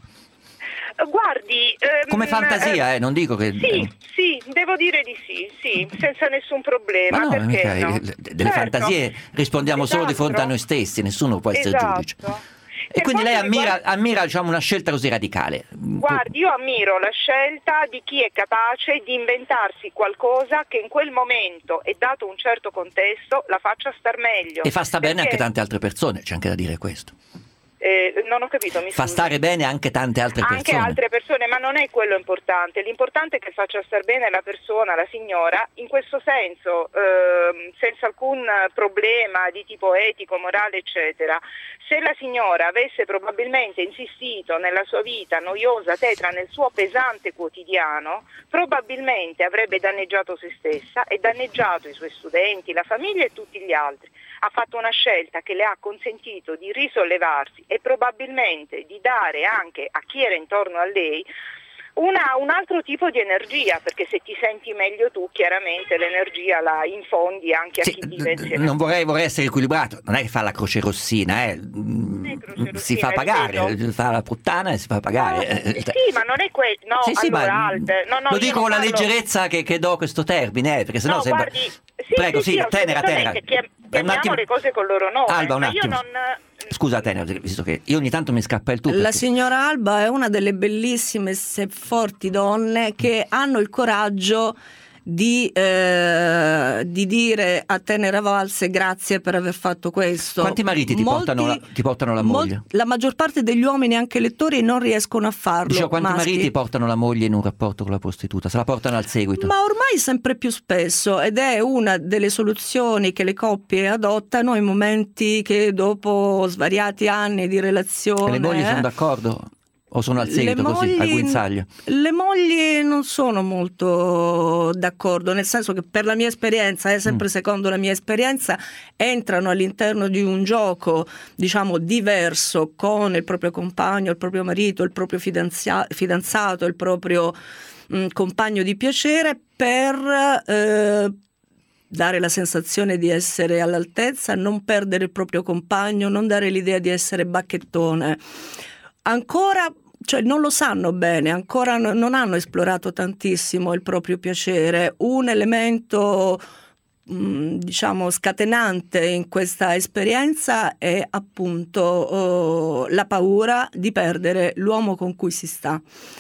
S7: Guardi, ehm,
S3: Come fantasia, eh, non dico che...
S7: Sì, sì, devo dire di sì, sì, senza nessun problema.
S3: Ma no,
S7: perché
S3: mica,
S7: no?
S3: eh, delle
S7: Certo.
S3: fantasie rispondiamo solo di
S7: Esatto.
S3: fronte a noi stessi, nessuno può essere
S7: Esatto.
S3: giudice. E
S7: Per
S3: quindi lei
S7: quanto
S3: ammira,
S7: riguarda-
S3: ammira diciamo, una scelta così radicale.
S7: Guardi, io ammiro la scelta di chi è capace di inventarsi qualcosa che in quel momento e dato un certo contesto la faccia star meglio.
S3: E fa sta bene
S7: Perché-
S3: anche tante altre persone, c'è anche da dire questo.
S7: Eh, non ho capito, mi
S3: Fa
S7: scusi.
S3: stare bene anche tante altre
S7: Anche
S3: persone.
S7: altre persone, ma non è quello importante. L'importante è che faccia star bene la persona, la signora, in questo senso, ehm, senza alcun problema di tipo etico, morale, eccetera. Se la signora avesse probabilmente insistito nella sua vita noiosa, tetra, nel suo pesante quotidiano, probabilmente avrebbe danneggiato se stessa e danneggiato i suoi studenti, la famiglia e tutti gli altri. Ha fatto una scelta che le ha consentito di risollevarsi e probabilmente di dare anche a chi era intorno a lei una, un altro tipo di energia, perché se ti senti meglio tu, chiaramente l'energia la infondi anche a
S3: Sì,
S7: chi vive insieme.
S3: non vorrei, vorrei essere equilibrato, non è che fa la croce rossina, eh.
S7: crocerossina,
S3: si fa
S7: è
S3: pagare,
S7: vero.
S3: fa la puttana e si fa pagare.
S7: No,
S3: Eh,
S7: sì, ma non è quello. No,
S3: Sì, sì,
S7: allora,
S3: ma
S7: Albe, no, no,
S3: lo
S7: io
S3: dico
S7: non
S3: con la
S7: parlo-
S3: leggerezza che, che do questo termine, eh, perché sennò
S7: No,
S3: sembra...
S7: guardi, sì,
S3: Prego,
S7: sì,
S3: sì,
S7: sì,
S3: tenera, tenera.
S7: assolutamente, chiam-
S3: Un
S7: chiamiamo
S3: attimo.
S7: le cose col loro nome.
S3: Alba, un
S7: ma io
S3: attimo.
S7: non...
S3: Scusa, tenera, visto che io ogni tanto mi scappa il tu.
S4: La
S3: perché-
S4: signora Alba è una delle bellissime se forti donne che hanno il coraggio di, eh, di dire a Tenera Valse grazie per aver fatto questo.
S3: Quanti mariti ti
S4: Molti-
S3: portano la- ti portano la
S4: mol-
S3: moglie?
S4: La maggior parte degli uomini, anche lettori, non riescono a farlo.
S3: Dicevo, quanti
S4: maschi.
S3: mariti portano la moglie in un rapporto con la prostituta? Se la portano al seguito?
S4: Ma ormai sempre più spesso, ed è una delle soluzioni che le coppie adottano in momenti che dopo svariati anni di relazione...
S3: E le mogli
S4: eh,
S3: sono d'accordo? O sono al
S4: Le
S3: seguito così, al
S4: mogli-
S3: guinzaglio?
S4: Le mogli non sono molto d'accordo, nel senso che per la mia esperienza, è sempre
S3: Mm.
S4: secondo la mia esperienza, entrano all'interno di un gioco, diciamo, diverso con il proprio compagno, il proprio marito, il proprio fidanzia- fidanzato, il proprio mh, compagno di piacere per eh, dare la sensazione di essere all'altezza, non perdere il proprio compagno, non dare l'idea di essere bacchettone. Ancora, cioè non lo sanno bene, ancora no- non hanno esplorato tantissimo il proprio piacere. Un elemento mh, diciamo scatenante in questa esperienza è appunto oh, la paura di perdere l'uomo con cui si sta.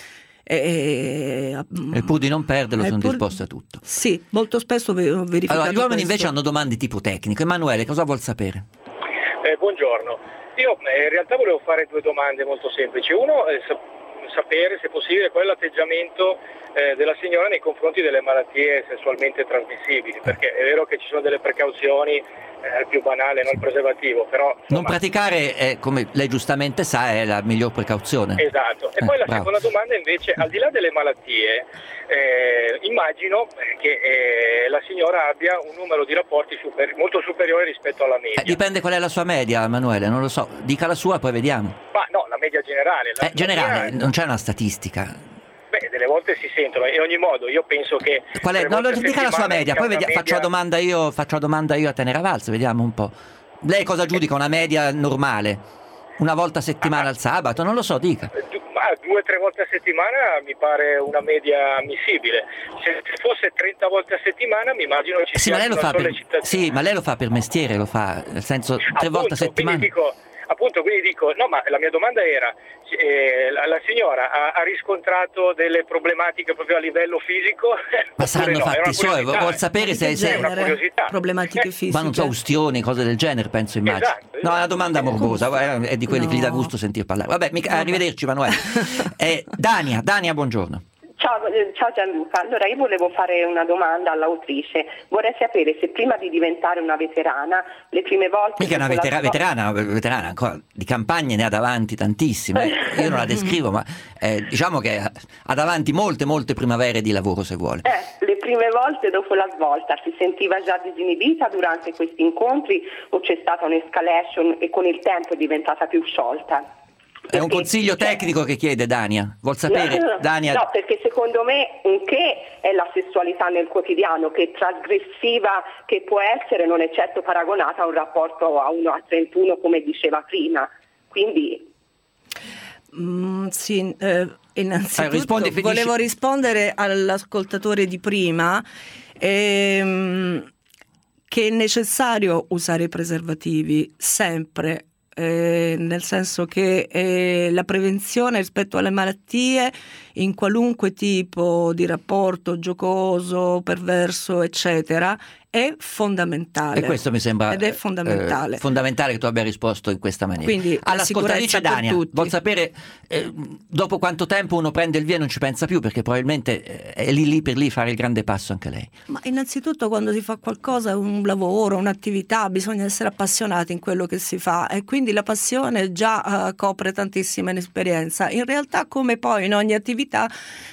S4: E,
S3: E pur di non perderlo
S4: e
S3: sono
S4: pur-
S3: disposti a tutto.
S4: Sì, molto spesso ve- ho verificato
S3: Allora, gli uomini
S4: questo.
S3: invece hanno domande tipo tecnico. Emanuele, cosa vuol sapere?
S8: Eh, buongiorno, io eh, in realtà volevo fare due domande molto semplici. Uno, è sa- sapere se possibile qual è l'atteggiamento eh, della signora nei confronti delle malattie sessualmente trasmissibili, perché è vero che ci sono delle precauzioni, eh, il più banale, non il preservativo, però...
S3: Non
S8: insomma,
S3: praticare, è, come lei giustamente sa, è la miglior precauzione.
S8: Esatto. E
S3: Eh,
S8: poi la
S3: bravo.
S8: seconda domanda invece, al di là delle malattie, eh, immagino che eh, la signora abbia un numero di rapporti super- molto superiore rispetto alla media.
S3: Eh, dipende qual è la sua media, Emanuele, non lo so. Dica la sua, poi vediamo.
S8: Ma no, la media generale. La,
S3: Eh, generale,
S8: la mia-
S3: non c'è una statistica.
S8: Beh, delle volte si sentono, in ogni modo io penso che...
S3: Qual è?
S8: tre
S3: No,
S8: volte a
S3: dica la sua
S8: settimana
S3: media,
S8: sia
S3: poi
S8: una
S3: vediamo, faccio, la
S8: media-
S3: domanda io, faccio la domanda io a Tenera Valse, vediamo un po'. Lei cosa giudica una media normale? Una volta a settimana al sabato? Non lo so, dica.
S8: Du- Ma due o tre volte a settimana mi pare una media ammissibile. Se, se fosse trenta volte a settimana mi immagino ci
S3: Sì
S8: sia
S3: ma, lei lo
S8: una
S3: fa per,
S8: sollecitazione.
S3: sì, ma lei lo fa per mestiere, lo fa, nel senso tre
S8: Appunto,
S3: volte a settimana.
S8: Quindi dico, appunto, quindi dico, no, ma la mia domanda era, eh, la, la signora ha, ha riscontrato delle problematiche proprio a livello fisico?
S3: Ma
S8: Oppure
S3: saranno
S8: no? È
S3: fatti
S8: una
S3: suoi,
S8: curiosità,
S3: vuol
S8: eh.
S3: sapere se...
S4: Che
S3: se-
S8: È una
S4: genere?
S8: curiosità.
S4: Problematiche
S8: Eh,
S4: fisiche.
S3: ma non so, ustioni, cose del genere, penso, immagino.
S8: Esatto,
S3: No, è una
S8: esatto.
S3: domanda morbosa, eh, è di quelli che gli dà
S4: No.
S3: gusto sentir parlare. Vabbè, mica, arrivederci Emanuele. Eh, Dania, Dania, buongiorno.
S9: Ciao, eh, ciao Gianluca, allora io volevo fare una domanda all'autrice, vorrei sapere se prima di diventare una veterana, le prime volte...
S3: Mica una vetera- veterana, veterana ancora, di campagne ne ha davanti tantissime, io non la descrivo, ma eh, diciamo che ha davanti molte molte primavere di lavoro, se vuole.
S9: Eh, le prime volte dopo la svolta si sentiva già disinibita durante questi incontri o c'è stata un'escalation e con il tempo è diventata più sciolta?
S3: È un consiglio tecnico che chiede Dania, vuol sapere
S9: no, no,
S3: Dania?
S9: No, perché secondo me un che è la sessualità nel quotidiano, che trasgressiva che può essere non è certo paragonata a un rapporto a uno a trentuno come diceva prima, quindi...
S4: Mm, sì, eh, innanzitutto
S3: eh, rispondi,
S4: volevo rispondere all'ascoltatore di prima ehm, che è necessario usare i preservativi sempre. Eh, nel senso che eh, la prevenzione rispetto alle malattie in qualunque tipo di rapporto giocoso, perverso, eccetera, è fondamentale.
S3: E questo mi sembra
S4: ed è fondamentale.
S3: Eh, fondamentale che tu abbia risposto in questa maniera.
S4: Quindi
S3: all'ascoltatrice Dania, vuol sapere eh, dopo quanto tempo uno prende il via e non ci pensa più, perché probabilmente eh, è lì lì per lì fare il grande passo anche lei.
S4: Ma innanzitutto quando si fa qualcosa, un lavoro, un'attività, bisogna essere appassionati in quello che si fa e quindi la passione già uh, copre tantissima inesperienza. In realtà, come poi in ogni attività,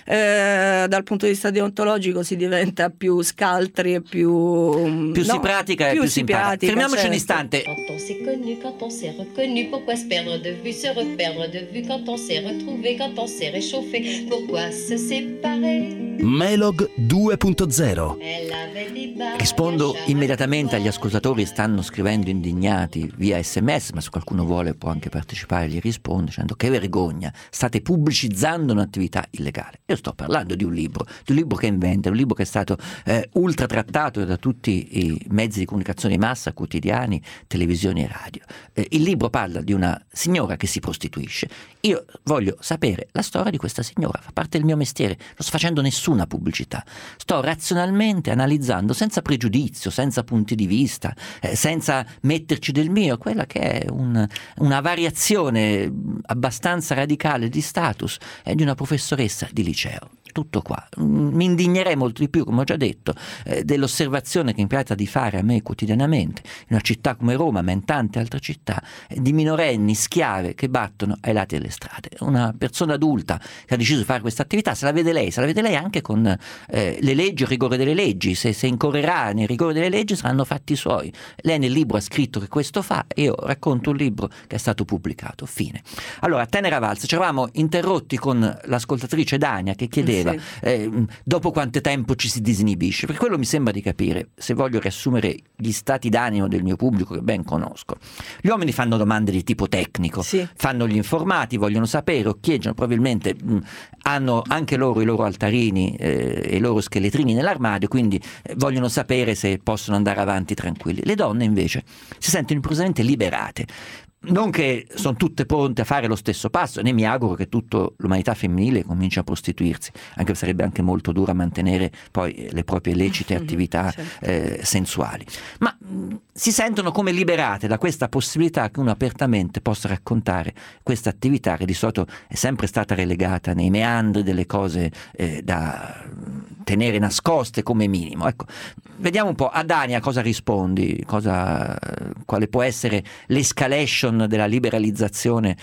S4: eh, dal punto di vista deontologico si diventa più scaltri e più
S3: più
S4: no,
S3: si pratica e
S4: più
S3: più
S4: si
S3: si impara.
S4: pratica,
S3: Fermiamoci
S4: certo.
S3: un istante.
S1: Quand on s'est connu, quand on s'est reconnu, pourquoi se perdre de vue, se reperdre de vue, quand on s'est retrouvé, quand on s'est réchauffé, pourquoi se séparer?
S2: Melog due punto zero.
S1: Elle avait des barres
S3: Rispondo
S1: à
S3: immediatamente agli
S1: chaque
S3: ascoltatori, stanno scrivendo indignati via sms, ma se qualcuno vuole può anche partecipare, gli rispondo dicendo: che vergogna, state pubblicizzando un'attività illegale. Io sto parlando di un libro, di un libro che inventa, un libro che è stato eh, ultra trattato da tutti i mezzi di comunicazione di massa, quotidiani, televisioni e radio. Eh, il libro parla di una signora che si prostituisce. Io voglio sapere la storia di questa signora, fa parte del mio mestiere, non sto facendo nessuna pubblicità, sto razionalmente analizzando senza pregiudizio, senza punti di vista, eh, senza metterci del mio, quella che è un, una variazione abbastanza radicale di status è di una professoressa di liceo. Tutto qua. Mi indignerei molto di più, come ho già detto, eh, dell'osservazione che impiata di fare a me quotidianamente in una città come Roma, ma in tante altre città, eh, di minorenni schiave che battono ai lati delle strade. Una persona adulta che ha deciso di fare questa attività, se la vede lei, se la vede lei anche con eh, le leggi, il rigore delle leggi, se, se incorrerà nei rigori delle leggi saranno fatti suoi. Lei nel libro ha scritto che questo fa e io racconto un libro che è stato pubblicato. Fine. Allora, Tenera Valsa, ci eravamo interrotti con l'ascoltatrice Dania che chiedeva Sì. Eh, dopo quanto tempo ci si disinibisce, perché quello mi sembra di capire, se voglio riassumere gli stati d'animo del mio pubblico che ben conosco. Gli uomini fanno domande di tipo tecnico, sì. fanno gli informati, vogliono sapere, occhieggiano, probabilmente mh, hanno anche loro i loro altarini eh, e i loro scheletrini nell'armadio, quindi eh, vogliono sapere se possono andare avanti tranquilli. Le donne invece si sentono improvvisamente liberate. Non che sono tutte pronte a fare lo stesso passo, né mi auguro che tutta l'umanità femminile cominci a prostituirsi, anche se sarebbe anche molto duro mantenere poi le proprie lecite attività certo. eh, sensuali, ma mh, si sentono come liberate da questa possibilità che uno apertamente possa raccontare questa attività che di solito è sempre stata relegata nei meandri delle cose eh, da tenere nascoste come minimo. Ecco, vediamo un po', a Dania cosa rispondi, cosa, quale può essere l'escalation della liberalizzazione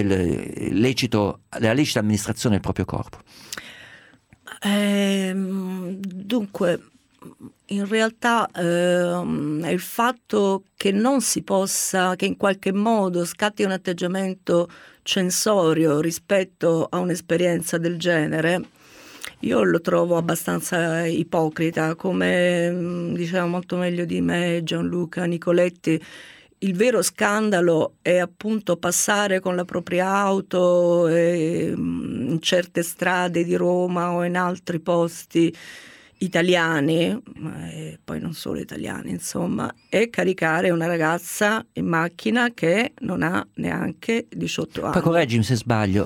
S3: del lecito, della lecita amministrazione del proprio corpo?
S4: Eh, dunque, in realtà eh, il fatto che non si possa, che in qualche modo scatti un atteggiamento censorio rispetto a un'esperienza del genere, io lo trovo abbastanza ipocrita, come diceva molto meglio di me Gianluca Nicoletti. Il vero scandalo è appunto passare con la propria auto eh, in certe strade di Roma o in altri posti italiani, e poi non solo italiani, insomma, e caricare una ragazza in macchina che non ha neanche diciotto anni.
S3: Poi correggimi se sbaglio,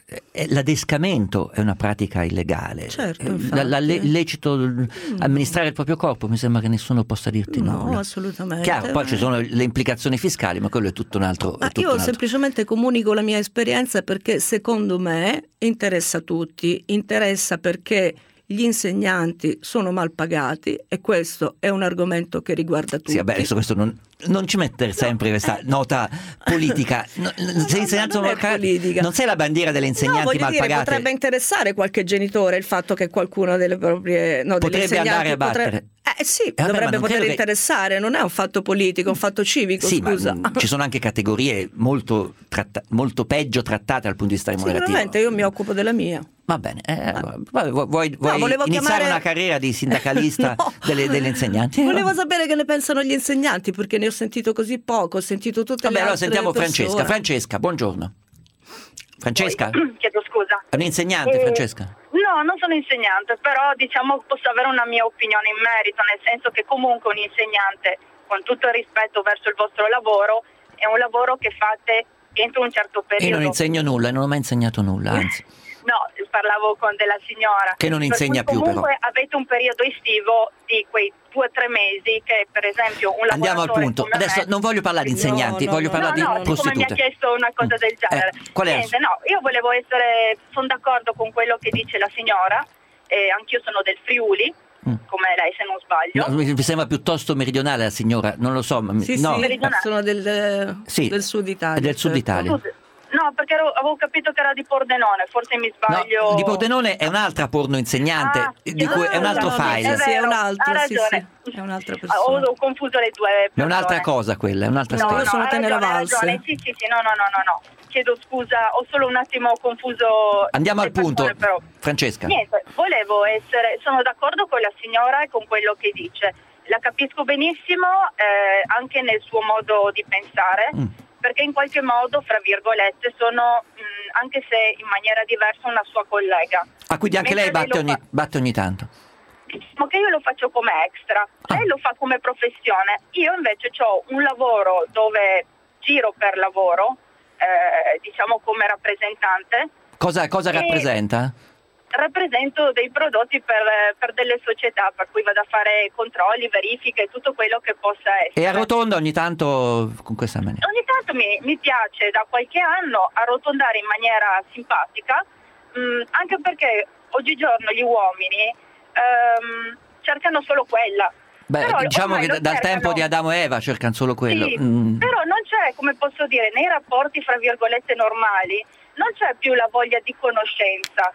S3: eh, l'adescamento è una pratica illegale.
S4: Certo,
S3: la, la, le, lecito
S4: Mm.
S3: amministrare il proprio corpo, mi sembra che nessuno possa dirti
S4: No,
S3: nulla.
S4: assolutamente.
S3: Chiaro, poi ci sono le implicazioni fiscali, ma quello è tutto un altro.
S4: Ma
S3: è tutto
S4: io
S3: un altro.
S4: semplicemente comunico la mia esperienza perché secondo me interessa a tutti, interessa perché gli insegnanti sono mal pagati e questo è un argomento che riguarda tutti.
S3: Sì, vabbè, adesso questo non, non ci mettere sempre questa nota politica. No,
S4: No,
S3: sei
S4: no,
S3: insegnante
S4: non è
S3: mal pagati,
S4: politica.
S3: non sei la bandiera delle
S4: No,
S3: insegnanti
S4: voglio
S3: mal
S4: dire,
S3: pagate.
S4: potrebbe interessare qualche genitore il fatto che qualcuno delle proprie no, delle
S3: Potrebbe andare a
S4: insegnanti
S3: battere.
S4: potrebbe- Eh sì,
S3: vabbè, ma
S4: dovrebbe
S3: non
S4: poter
S3: credo che-
S4: interessare, non è un fatto politico, è un fatto civico,
S3: Sì,
S4: scusa.
S3: ma mh, ci sono anche categorie molto, tratta- molto peggio trattate dal punto di vista remunerativo.
S4: Sicuramente io mi occupo della mia.
S3: Va bene, eh, vabbè, vuoi, vuoi- vuoi
S4: volevo
S3: iniziare
S4: chiamare-
S3: una carriera di sindacalista
S4: No.
S3: delle, delle insegnanti?
S4: Volevo sapere che ne pensano gli insegnanti perché ne ho sentito così poco, ho sentito tutte
S3: Vabbè,
S4: le
S3: allora
S4: altre
S3: sentiamo
S4: persone.
S3: Francesca. Francesca, buongiorno. Francesca?
S10: Chiedo scusa.
S3: È un'insegnante,
S10: Eh,
S3: Francesca?
S10: No, non sono insegnante, però diciamo posso avere una mia opinione in merito, nel senso che comunque un insegnante, con tutto il rispetto verso il vostro lavoro, è un lavoro che fate entro un certo
S3: Io
S10: periodo.
S3: non insegno nulla, non ho mai insegnato nulla, anzi.
S10: No, parlavo con della signora.
S3: Che non
S10: Per
S3: insegna
S10: cui
S3: più, però.
S10: comunque avete un periodo estivo di quei due o tre mesi che per esempio un
S3: Andiamo al
S10: lavoratore
S3: punto.
S10: come
S3: Adesso
S10: me-
S3: non voglio parlare di insegnanti,
S4: no,
S3: voglio
S4: no,
S3: parlare
S10: no,
S3: di
S10: no,
S3: prostitute.
S10: come mi ha chiesto una cosa del genere.
S3: Eh, qual è?
S10: Niente, no, io volevo essere, sono d'accordo con quello che dice la signora, e anch'io sono del Friuli,
S3: Mm.
S10: come lei se non sbaglio.
S3: No, mi mi sembra piuttosto meridionale la signora, non lo so. Ma mi-
S4: Sì,
S3: no,
S4: sì,
S10: Meridionale.
S4: sono del,
S3: Sì,
S4: del sud Italia.
S3: del sud
S4: certo.
S3: Italia.
S10: Scusi, no, perché ero- avevo capito che era di Pordenone, forse mi
S3: No,
S10: sbaglio.
S3: di Pordenone è un'altra porno insegnante,
S10: Ah,
S3: di cui è un altro
S10: no, no,
S3: file.
S10: è
S4: Sì, è
S10: vero,
S4: un altro,
S10: ha
S4: sì,
S10: ragione.
S4: sì, è un'altra
S10: Ah,
S4: persona.
S10: Ho, ho confuso le due persone.
S3: Ma è un'altra cosa quella, è un'altra
S10: No,
S3: storia.
S4: Io
S10: no,
S4: sono
S10: ha
S4: Tenera
S10: ragione, ha
S4: Valse.
S10: ragione. Sì, sì, sì, no, no, no, no, no. Chiedo scusa, ho solo un attimo confuso.
S3: Andiamo
S10: le
S3: al punto,
S10: persone, però.
S3: Francesca.
S10: Niente, volevo essere, sono d'accordo con la signora e con quello che dice. La capisco benissimo eh, anche nel suo modo di pensare,
S3: Mm.
S10: perché in qualche modo, fra virgolette, sono, mh, anche se in maniera diversa, una sua collega.
S3: Ah, quindi anche lei
S10: Mentre
S3: batte
S10: lo
S3: ogni,
S10: fa-
S3: batte ogni tanto.
S10: Diciamo che io lo faccio come extra,
S3: Ah.
S10: lei lo fa come professione, io invece ho un lavoro dove giro per lavoro, eh, diciamo come rappresentante,
S3: Cosa, cosa
S10: E-
S3: rappresenta?
S10: rappresento dei prodotti per, per delle società, per cui vado a fare controlli, verifiche, tutto quello che possa essere.
S3: E arrotonda ogni tanto con questa maniera.
S10: Ogni tanto mi, mi piace da qualche anno arrotondare in maniera simpatica, mh, anche perché oggigiorno gli uomini ehm, cercano solo quella.
S3: Beh,
S10: Però
S3: diciamo
S10: ormai
S3: che
S10: lo
S3: dal
S10: cercano-
S3: tempo di Adamo e Eva cercano solo quello.
S10: Sì,
S3: Mm.
S10: però non c'è, come posso dire, nei rapporti fra virgolette normali, non c'è più la voglia di conoscenza.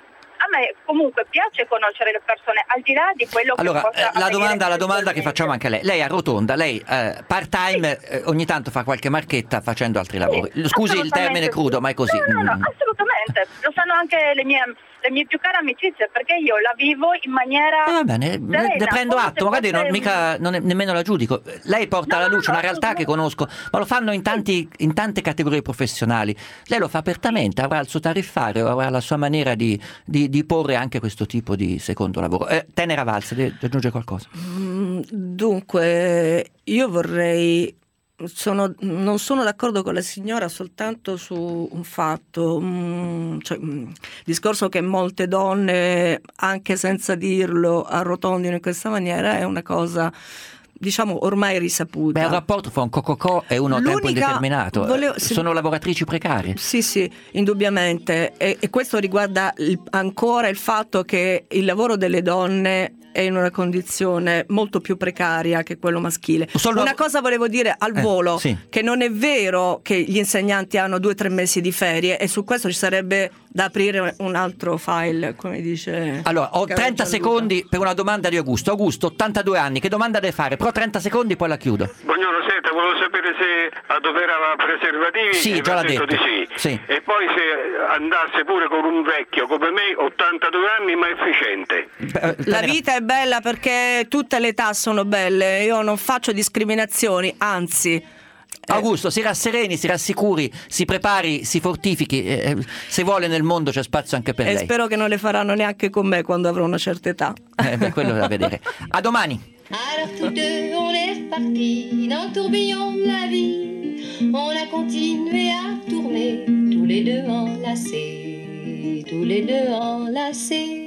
S10: A me comunque piace conoscere le persone, al di là di quello
S3: Allora,
S10: che possa
S3: eh, la
S10: avvenire
S3: domanda, la domanda che
S10: sessualmente.
S3: facciamo anche a lei. Lei arrotonda, lei eh, part time eh, ogni tanto fa qualche marchetta facendo altri lavori.
S10: Sì,
S3: Scusi il
S10: assolutamente
S3: termine
S10: sì.
S3: crudo, ma è così.
S10: No, no, no,
S3: Mm.
S10: assolutamente. Lo sanno anche le mie, le mie più care amicizie, perché io la vivo in maniera
S3: Eh, va bene, ne
S10: serena,
S3: ne prendo
S10: come
S3: atto,
S10: se
S3: magari non,
S10: fosse-
S3: mica, non è- nemmeno la giudico. Lei porta
S10: No,
S3: alla
S10: no,
S3: luce
S10: no,
S3: una realtà che
S10: assolutamente.
S3: conosco, ma lo fanno in, tanti, in tante categorie professionali. Lei lo fa apertamente, avrà il suo tariffario, avrà la sua maniera di, di, di porre anche questo tipo di secondo lavoro. Eh, Tenera Valse, deve aggiungere qualcosa?
S4: Mm, Dunque, io vorrei. Sono, non sono d'accordo con la signora soltanto su un fatto, mm, cioè, mm, discorso che molte donne, anche senza dirlo, arrotondino in questa maniera è una cosa, diciamo, ormai risaputa.
S3: Beh, il rapporto fra un cococò e uno a tempo
S4: L'unica-
S3: indeterminato. eh,
S4: volevo- sì.
S3: Sono lavoratrici precarie.
S4: Sì, sì, indubbiamente. E, e questo riguarda il- ancora il fatto che il lavoro delle donne è in una condizione molto più precaria che quello maschile.
S3: Solo-
S4: Una cosa volevo dire al
S3: Eh,
S4: volo,
S3: sì.
S4: che non è vero che gli insegnanti hanno due o tre mesi di ferie e su questo ci sarebbe da aprire un altro file, come dice.
S3: Allora, ho
S4: Caro
S3: trenta
S4: Gianluca.
S3: secondi per una domanda di Augusto. Augusto, ottantadue anni, che domanda deve fare? Però trenta secondi poi la chiudo.
S11: Buongiorno, senta, volevo sapere se adoperava preservativi.
S3: Sì,
S11: e
S3: già l'ha
S11: mi ha
S3: detto.
S11: di sì.
S3: Sì.
S11: E poi se andasse pure con un vecchio come me, ottantadue anni, ma efficiente.
S3: Beh,
S4: La
S3: Tenera-
S4: vita è bella perché tutte le età sono belle, io non faccio discriminazioni, anzi.
S3: Augusto, si rassereni, si rassicuri, si prepari, si fortifichi. eh, eh, se vuole nel mondo c'è spazio anche per
S4: E
S3: lei.
S4: spero che non le faranno neanche con me quando avrò una certa età.
S3: Eh, beh, quello è da vedere. A domani.
S1: Alors tous deux, on est repartis dans le tourbillon de la vie. On a continué à tourner, tous les deux enlacés. tous les deux enlacés.